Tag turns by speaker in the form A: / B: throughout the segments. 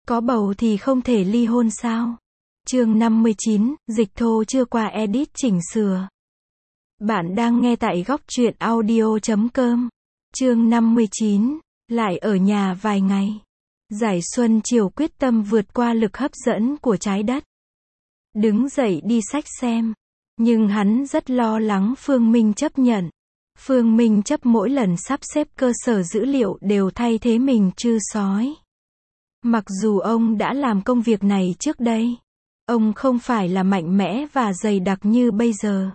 A: Có bầu thì không thể ly hôn sao? Chương 59, dịch thô chưa qua edit chỉnh sửa. Bạn đang nghe tại góc truyện audio.com. Chương 59, lại ở nhà vài ngày. Giải Xuân Chiều quyết tâm vượt qua lực hấp dẫn của trái đất. Đứng dậy đi xách xem. Nhưng hắn rất lo lắng Phương Minh chấp nhận. Phương Minh chấp mỗi lần sắp xếp cơ sở dữ liệu đều thay thế mình trư sói. Mặc dù ông đã làm công việc này trước đây, ông không phải là mạnh mẽ và dày đặc như bây giờ.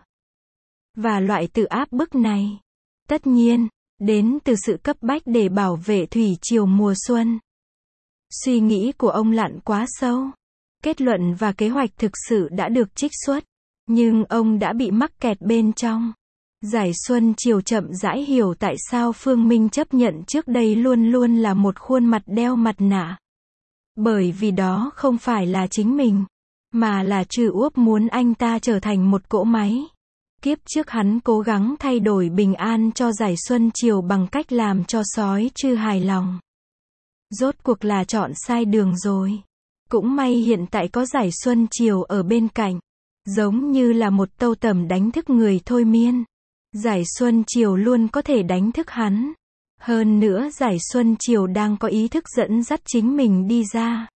A: Và loại tự áp bức này, tất nhiên, đến từ sự cấp bách để bảo vệ thủy triều mùa xuân. Suy nghĩ của ông lặn quá sâu. Kết luận và kế hoạch thực sự đã được trích xuất, nhưng ông đã bị mắc kẹt bên trong. Giải Xuân Chiều chậm rãi hiểu tại sao Phương Minh chấp nhận trước đây luôn luôn là một khuôn mặt đeo mặt nạ. Bởi vì đó không phải là chính mình, mà là Trư Uốc muốn anh ta trở thành một cỗ máy. Kiếp trước hắn cố gắng thay đổi bình an cho Giải Xuân Chiều bằng cách làm cho sói Trư hài lòng. Rốt cuộc là chọn sai đường rồi. Cũng may hiện tại có Giải Xuân Chiều ở bên cạnh, giống như là một tâu tẩm đánh thức người thôi miên. Giải Xuân Chiều luôn có thể đánh thức hắn. Hơn nữa Giải Xuân Chiều đang có ý thức dẫn dắt chính mình đi ra.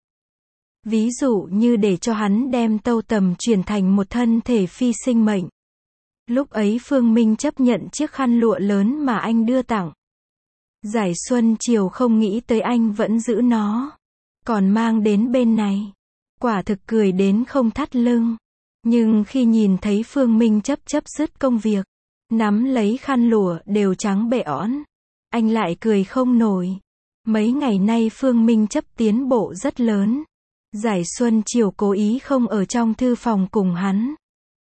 A: Ví dụ như để cho hắn đem tâu tầm chuyển thành một thân thể phi sinh mệnh. Lúc ấy Phương Minh chấp nhận chiếc khăn lụa lớn mà anh đưa tặng. Giải Xuân Chiều không nghĩ tới anh vẫn giữ nó, còn mang đến bên này. Quả thực cười đến không thắt lưng. Nhưng khi nhìn thấy Phương Minh chấp dứt công việc, nắm lấy khăn lụa đều trắng bệ õn, anh lại cười không nổi. Mấy ngày nay Phương Minh chấp tiến bộ rất lớn. Giải Xuân Chiều cố ý không ở trong thư phòng cùng hắn.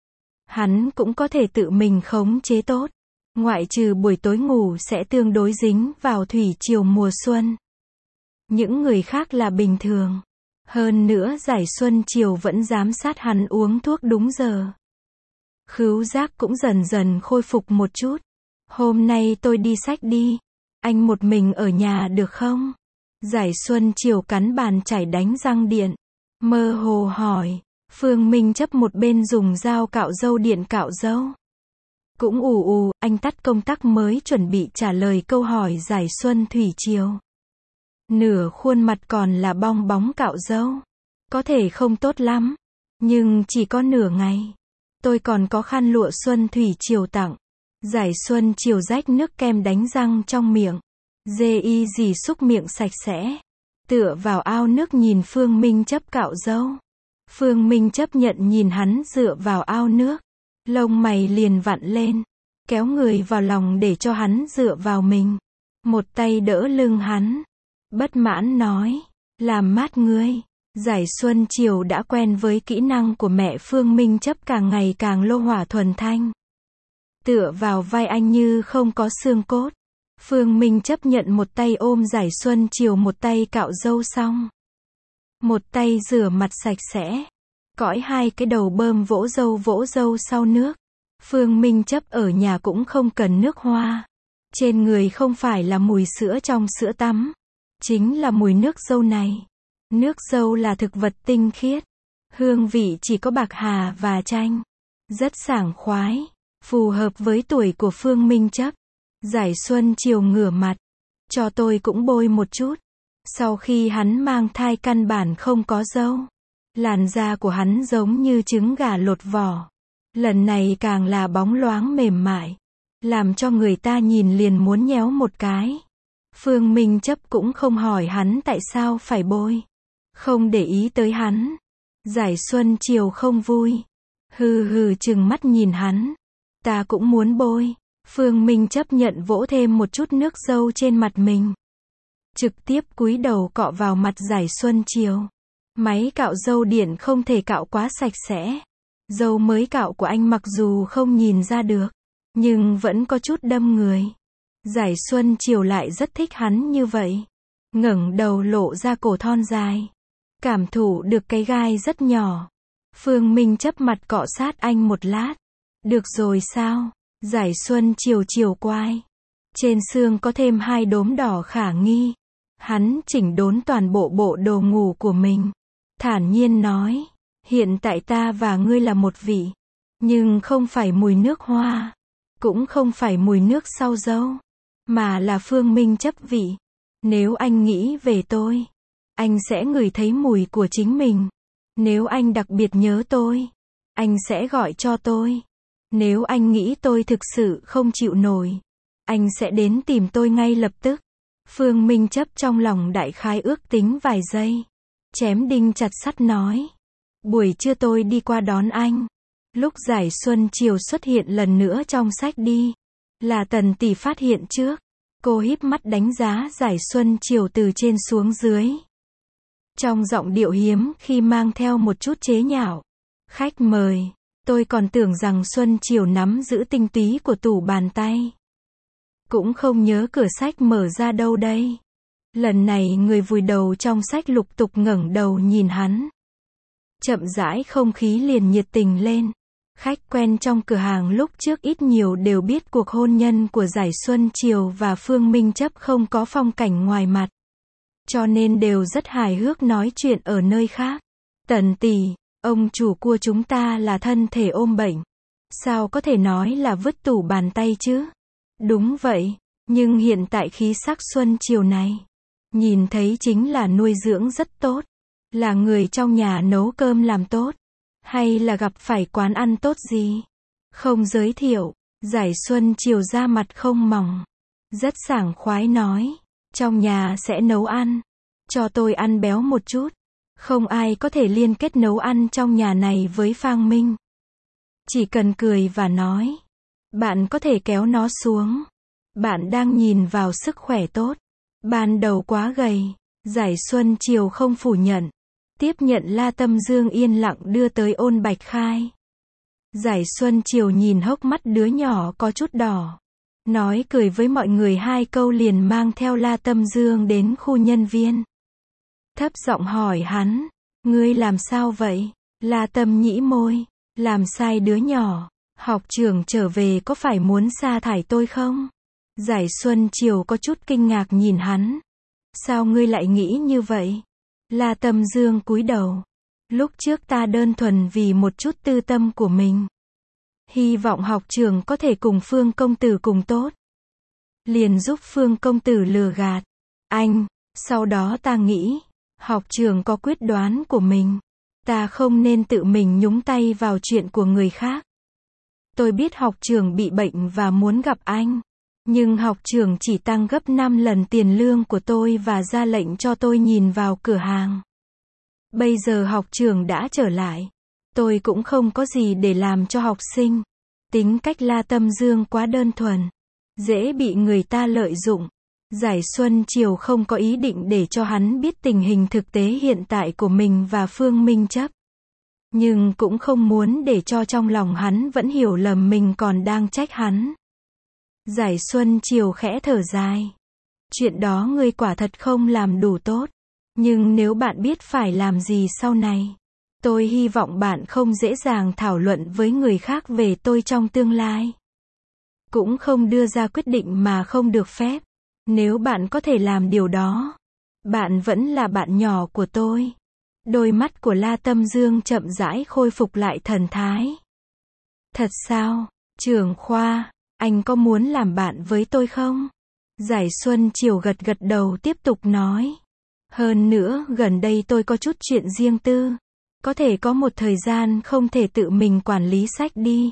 A: Hắn cũng có thể tự mình khống chế tốt. Ngoại trừ buổi tối ngủ sẽ tương đối dính vào thủy triều mùa xuân. Những người khác là bình thường. Hơn nữa Giải Xuân Chiều vẫn giám sát hắn uống thuốc đúng giờ. Khứu giác cũng dần dần khôi phục một chút. Hôm nay tôi đi xách đi. Anh một mình ở nhà được không? Giải Xuân Chiều cắn bàn chải đánh răng điện. Mơ hồ hỏi. Phương Minh chấp một bên dùng dao cạo râu điện cạo râu. Cũng anh tắt công tắc mới chuẩn bị trả lời câu hỏi Giải Xuân Thủy Triều. Nửa khuôn mặt còn là bong bóng cạo râu. Có thể không tốt lắm. Nhưng chỉ có nửa ngày. Tôi còn có khăn lụa Xuân Thủy Triều tặng. Giải Xuân Chiều rách nước kem đánh răng trong miệng. Dì xúc miệng sạch sẽ. Tựa vào ao nước nhìn Phương Minh chấp cạo râu. Phương Minh chấp nhận nhìn hắn dựa vào ao nước. Lông mày liền vặn lên. Kéo người vào lòng để cho hắn dựa vào mình. Một tay đỡ lưng hắn. Bất mãn nói. Làm mát ngươi. Giải Xuân Chiều đã quen với kỹ năng của mẹ Phương Minh chấp càng ngày càng lô hỏa thuần thanh. Tựa vào vai anh như không có xương cốt. Phương Minh chấp nhận một tay ôm Giải Xuân Chiều một tay cạo râu xong. Một tay rửa mặt sạch sẽ. Cõi hai cái đầu bơm vỗ râu sau nước. Phương Minh chấp ở nhà cũng không cần nước hoa. Trên người không phải là mùi sữa trong sữa tắm. Chính là mùi nước dâu này. Nước dâu là thực vật tinh khiết. Hương vị chỉ có bạc hà và chanh. Rất sảng khoái. Phù hợp với tuổi của Phương Minh chấp. Giải Xuân Chiều ngửa mặt. Cho tôi cũng bôi một chút. Sau khi hắn mang thai căn bản không có râu. Làn da của hắn giống như trứng gà lột vỏ. Lần này càng là bóng loáng mềm mại. Làm cho người ta nhìn liền muốn nhéo một cái. Phương Minh chấp cũng không hỏi hắn tại sao phải bôi. Không để ý tới hắn. Giải Xuân Chiều không vui. Hừ trừng mắt nhìn hắn. Ta cũng muốn bôi. Phương Minh chấp nhận vỗ thêm một chút nước dâu trên mặt mình. Trực tiếp cúi đầu cọ vào mặt Giải Xuân Chiều. Máy cạo râu điện không thể cạo quá sạch sẽ. Râu mới cạo của anh mặc dù không nhìn ra được, nhưng vẫn có chút đâm người. Giải Xuân Chiều lại rất thích hắn như vậy. Ngẩng đầu lộ ra cổ thon dài. Cảm thụ được cái gai rất nhỏ. Phương Minh chấp mặt cọ sát anh một lát. Được rồi sao? Giải Xuân Chiều chiều quai. Trên xương có thêm 2 đốm đỏ khả nghi. Hắn chỉnh đốn toàn bộ bộ đồ ngủ của mình. Thản nhiên nói, hiện tại ta và ngươi là một vị. Nhưng không phải mùi nước hoa. Cũng không phải mùi nước sau dâu. Mà là Phương Minh chấp vị. Nếu anh nghĩ về tôi, anh sẽ ngửi thấy mùi của chính mình. Nếu anh đặc biệt nhớ tôi, anh sẽ gọi cho tôi. Nếu anh nghĩ tôi thực sự không chịu nổi, anh sẽ đến tìm tôi ngay lập tức. Phương Minh chấp trong lòng đại khái ước tính vài giây. Chém đinh chặt sắt nói. Buổi trưa tôi đi qua đón anh. Lúc Giải Xuân Chiều xuất hiện lần nữa trong sách đi. Là Tần tỷ phát hiện trước. Cô híp mắt đánh giá Giải Xuân Chiều từ trên xuống dưới. Trong giọng điệu hiếm khi mang theo một chút chế nhạo. Khách mời, tôi còn tưởng rằng Xuân Chiều nắm giữ tinh túy của tủ bàn tay. Cũng không nhớ cửa sách mở ra đâu đây. Lần này người vùi đầu trong sách lục tục ngẩng đầu nhìn hắn. Chậm rãi không khí liền nhiệt tình lên. Khách quen trong cửa hàng lúc trước ít nhiều đều biết cuộc hôn nhân của Giải Xuân Chiều và Phương Minh chấp không có phong cảnh ngoài mặt. Cho nên đều rất hài hước nói chuyện ở nơi khác. Tần tỷ, ông chủ cua chúng ta là thân thể ôm bệnh. Sao có thể nói là vứt tủ bàn tay chứ? Đúng vậy, nhưng hiện tại khí sắc Xuân Chiều này, nhìn thấy chính là nuôi dưỡng rất tốt. Là người trong nhà nấu cơm làm tốt. Hay là gặp phải quán ăn tốt gì? Không giới thiệu. Giải Xuân Chiều ra mặt không mỏng. Rất sảng khoái nói. Trong nhà sẽ nấu ăn. Cho tôi ăn béo một chút. Không ai có thể liên kết nấu ăn trong nhà này với Phang Minh. Chỉ cần cười và nói. Bạn có thể kéo nó xuống. Bạn đang nhìn vào sức khỏe tốt. Ban đầu quá gầy. Giải Xuân Chiều không phủ nhận. Tiếp nhận La Tâm Dương yên lặng đưa tới Ôn Bạch Khai. Giải Xuân Chiều nhìn hốc mắt đứa nhỏ có chút đỏ. Nói cười với mọi người hai câu liền mang theo La Tâm Dương đến khu nhân viên. Thấp giọng hỏi hắn, ngươi làm sao vậy? La Tâm nhĩ môi, làm sai đứa nhỏ. Học trưởng trở về có phải muốn sa thải tôi không? Giải Xuân Chiều có chút kinh ngạc nhìn hắn. Sao ngươi lại nghĩ như vậy? La Tâm Dương cúi đầu. Lúc trước ta đơn thuần vì một chút tư tâm của mình. Hy vọng học trưởng có thể cùng Phương công tử cùng tốt. Liền giúp Phương công tử lừa gạt anh. Sau đó ta nghĩ, học trưởng có quyết đoán của mình. Ta không nên tự mình nhúng tay vào chuyện của người khác. Tôi biết học trưởng bị bệnh và muốn gặp anh. Nhưng học trưởng chỉ tăng gấp 5 lần tiền lương của tôi và ra lệnh cho tôi nhìn vào cửa hàng. Bây giờ học trưởng đã trở lại. Tôi cũng không có gì để làm cho học sinh. Tính cách La Tâm Dương quá đơn thuần. Dễ bị người ta lợi dụng. Giải Xuân Chiều không có ý định để cho hắn biết tình hình thực tế hiện tại của mình và Phương Minh chấp. Nhưng cũng không muốn để cho trong lòng hắn vẫn hiểu lầm mình còn đang trách hắn. Giải Xuân Chiều khẽ thở dài. Chuyện đó ngươi quả thật không làm đủ tốt. Nhưng nếu bạn biết phải làm gì sau này, tôi hy vọng bạn không dễ dàng thảo luận với người khác về tôi trong tương lai. Cũng không đưa ra quyết định mà không được phép. Nếu bạn có thể làm điều đó, bạn vẫn là bạn nhỏ của tôi. Đôi mắt của La Tâm Dương chậm rãi khôi phục lại thần thái. Thật sao, trưởng khoa, anh có muốn làm bạn với tôi không? Giải Xuân Chiều gật gật đầu tiếp tục nói. Hơn nữa, gần đây tôi có chút chuyện riêng tư. Có thể có một thời gian không thể tự mình quản lý sách đi.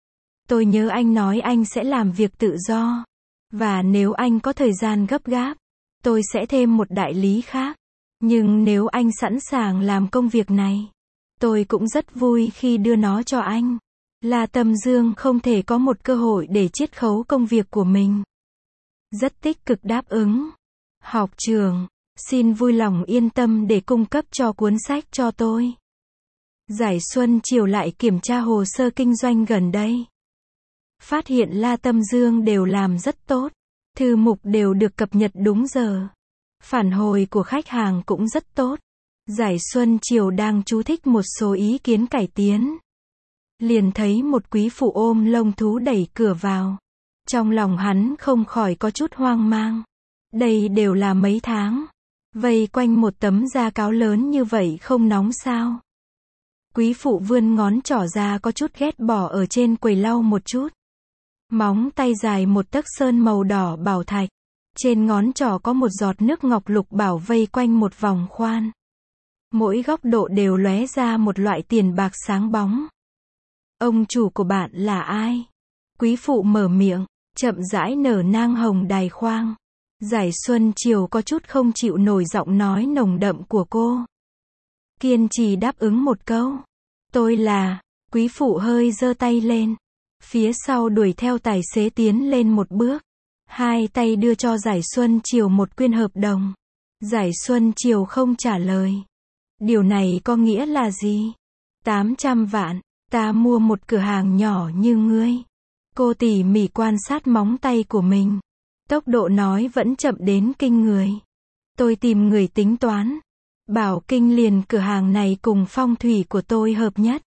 A: Tôi nhớ anh nói anh sẽ làm việc tự do. Và nếu anh có thời gian gấp gáp, tôi sẽ thêm một đại lý khác. Nhưng nếu anh sẵn sàng làm công việc này, tôi cũng rất vui khi đưa nó cho anh. La Tâm Dương không thể có một cơ hội để chiết khấu công việc của mình. Rất tích cực đáp ứng. Học trưởng, xin vui lòng yên tâm để cung cấp cho cuốn sách cho tôi. Giải Xuân Chiều lại kiểm tra hồ sơ kinh doanh gần đây. Phát hiện La Tâm Dương đều làm rất tốt. Thư mục đều được cập nhật đúng giờ. Phản hồi của khách hàng cũng rất tốt. Giải Xuân Chiều đang chú thích một số ý kiến cải tiến. Liền thấy một quý phụ ôm lông thú đẩy cửa vào. Trong lòng hắn không khỏi có chút hoang mang. Đây đều là mấy tháng Vây quanh một tấm da cáo lớn như vậy không nóng sao? Quý phụ vươn ngón trỏ ra có chút ghét bỏ ở trên quầy lau một chút. Móng tay dài một tấc sơn màu đỏ bảo thạch. Trên ngón trỏ có một giọt nước ngọc lục bảo vây quanh một vòng khoan. Mỗi góc độ đều lóe ra một loại tiền bạc sáng bóng. Ông chủ của bạn là ai? Quý phụ mở miệng, chậm rãi nở nang hồng đài khoang. Giải Xuân Chiều có chút không chịu nổi giọng nói nồng đậm của cô. Kiên trì đáp ứng một câu. Tôi là, quý phụ hơi giơ tay lên. Phía sau đuổi theo tài xế tiến lên một bước. Hai tay đưa cho Giải Xuân Chiều một quyển hợp đồng. Giải Xuân Chiều không trả lời. Điều này có nghĩa là gì? 800 vạn, ta mua một cửa hàng nhỏ như ngươi. Cô tỉ mỉ quan sát móng tay của mình. Tốc độ nói vẫn chậm đến kinh người. Tôi tìm người tính toán. Bảo kinh liền cửa hàng này cùng phong thủy của tôi hợp nhất.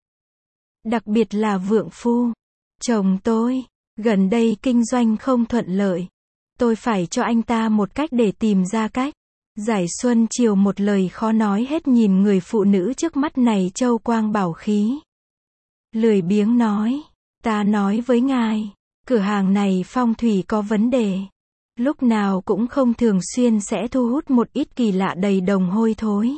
A: Đặc biệt là vượng phu. Chồng tôi, gần đây kinh doanh không thuận lợi. Tôi phải cho anh ta một cách để tìm ra cách. Giải Xuân Chiều một lời khó nói hết nhìn người phụ nữ trước mắt này châu quang bảo khí. Lười biếng nói, ta nói với ngài, cửa hàng này phong thủy có vấn đề. Lúc nào cũng không thường xuyên sẽ thu hút một ít kỳ lạ đầy đồng hôi thối.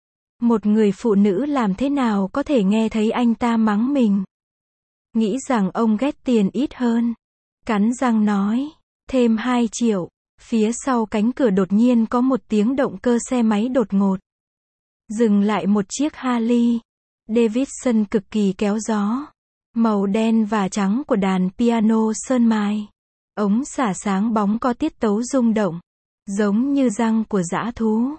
A: Một người phụ nữ làm thế nào có thể nghe thấy anh ta mắng mình? Nghĩ rằng ông ghét tiền ít hơn. Cắn răng nói, thêm 2 triệu. Phía sau cánh cửa đột nhiên có một tiếng động cơ xe máy đột ngột. Dừng lại một chiếc Harley Davidson cực kỳ kéo gió. Màu đen và trắng của đàn piano sơn mài. Ống xả sáng bóng có tiết tấu rung động. Giống như răng của dã thú.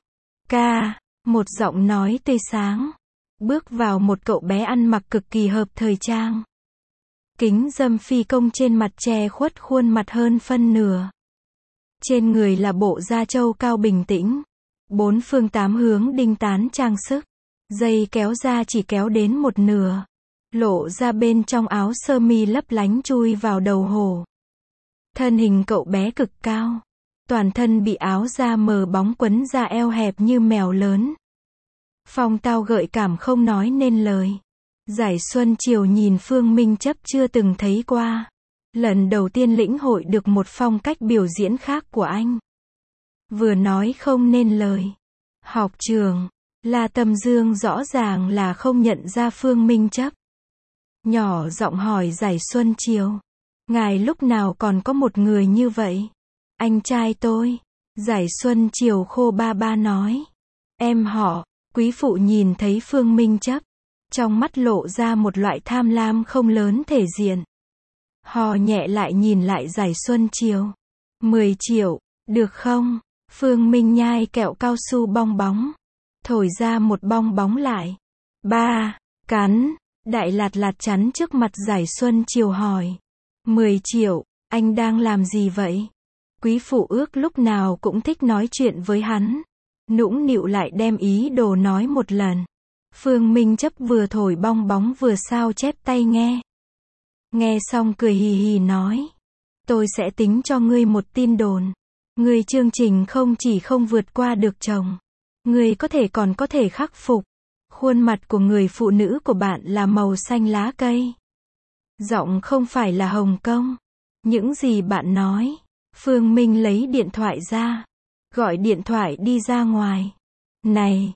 A: Ca, một giọng nói tươi sáng. Bước vào một cậu bé ăn mặc cực kỳ hợp thời trang. Kính râm phi công trên mặt che khuất khuôn mặt hơn phân nửa. Trên người là bộ da trâu cao bình tĩnh. 4 phương 8 hướng đinh tán trang sức. Dây kéo ra chỉ kéo đến một nửa. Lộ ra bên trong áo sơ mi lấp lánh chui vào đầu hổ. Thân hình cậu bé cực cao. Toàn thân bị áo da mờ bóng quấn ra eo hẹp như mèo lớn. Phong tao gợi cảm không nói nên lời. Giải Xuân Chiều nhìn Phương Minh Chấp chưa từng thấy qua. Lần đầu tiên lĩnh hội được một phong cách biểu diễn khác của anh. Vừa nói không nên lời. Học trường, La Tâm Dương rõ ràng là không nhận ra Phương Minh Chấp. Nhỏ giọng hỏi Giải Xuân Chiều. Ngài lúc nào còn có một người như vậy? Anh trai tôi. Giải Xuân Chiều khô ba ba nói. Em họ, quý phụ nhìn thấy Phương Minh Chấp. Trong mắt lộ ra một loại tham lam không lớn thể diện. Hò nhẹ lại nhìn lại Giải Xuân Chiều. 10 triệu, được không? Phương Minh nhai kẹo cao su bong bóng. Thổi ra một bong bóng lại. 3, cắn. Đại lạt lạt chắn trước mặt Giải Xuân Chiều hỏi. 10 triệu, anh đang làm gì vậy? Quý phụ ước lúc nào cũng thích nói chuyện với hắn. Nũng nịu lại đem ý đồ nói một lần. Phương Minh Chấp vừa thổi bong bóng vừa sao chép tay nghe. Nghe xong cười hì hì nói. Tôi sẽ tính cho ngươi một tin đồn. Ngươi chương trình không chỉ không vượt qua được chồng. Ngươi còn có thể khắc phục. Khuôn mặt của người phụ nữ của bạn là màu xanh lá cây. Giọng không phải là Hồng Kông. Những gì bạn nói. Phương Minh lấy điện thoại ra. Gọi điện thoại đi ra ngoài. Này,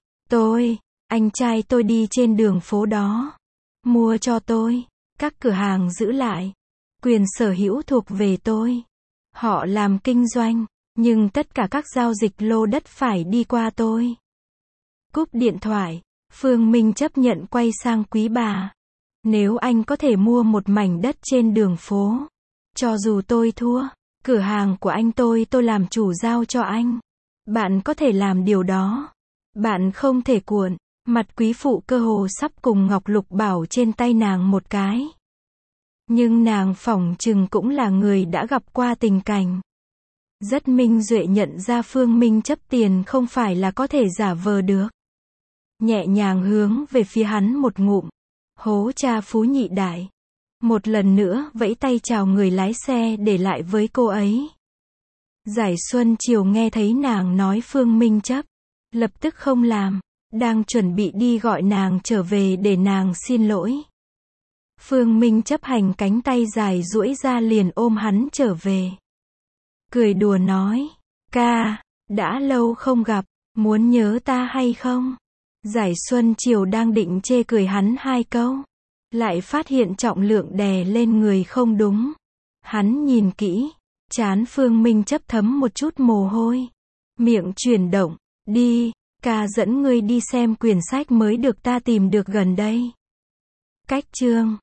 A: anh trai tôi đi trên đường phố đó. Mua cho tôi. Các cửa hàng giữ lại. Quyền sở hữu thuộc về tôi. Họ làm kinh doanh. Nhưng tất cả các giao dịch lô đất phải đi qua tôi. Cúp điện thoại. Phương Minh chấp nhận quay sang quý bà. Nếu anh có thể mua một mảnh đất trên đường phố. Cho dù tôi thua. Cửa hàng của anh tôi làm chủ giao cho anh. Bạn có thể làm điều đó. Bạn không thể cuộn. Mặt quý phụ cơ hồ sắp cùng Ngọc Lục Bảo trên tay nàng một cái. Nhưng nàng phỏng chừng cũng là người đã gặp qua tình cảnh. Rất minh duệ nhận ra Phương Minh Chấp tiền không phải là có thể giả vờ được. Nhẹ nhàng hướng về phía hắn một ngụm. Hố cha phú nhị đại. Một lần nữa vẫy tay chào người lái xe để lại với cô ấy. Giải Xuân Chiều nghe thấy nàng nói Phương Minh Chấp. lập tức không làm, đang chuẩn bị đi gọi nàng trở về để nàng xin lỗi. Phương Minh chấp hành cánh tay dài duỗi ra liền ôm hắn trở về. Cười đùa nói, ca, đã lâu không gặp, muốn nhớ ta hay không? Giải Xuân Triều đang định chê cười hắn hai câu, lại phát hiện trọng lượng đè lên người không đúng. Hắn nhìn kỹ, trán Phương Minh chấp thấm một chút mồ hôi. Miệng chuyển động, đi, ca dẫn ngươi đi xem quyển sách mới được ta tìm được gần đây. Cách chương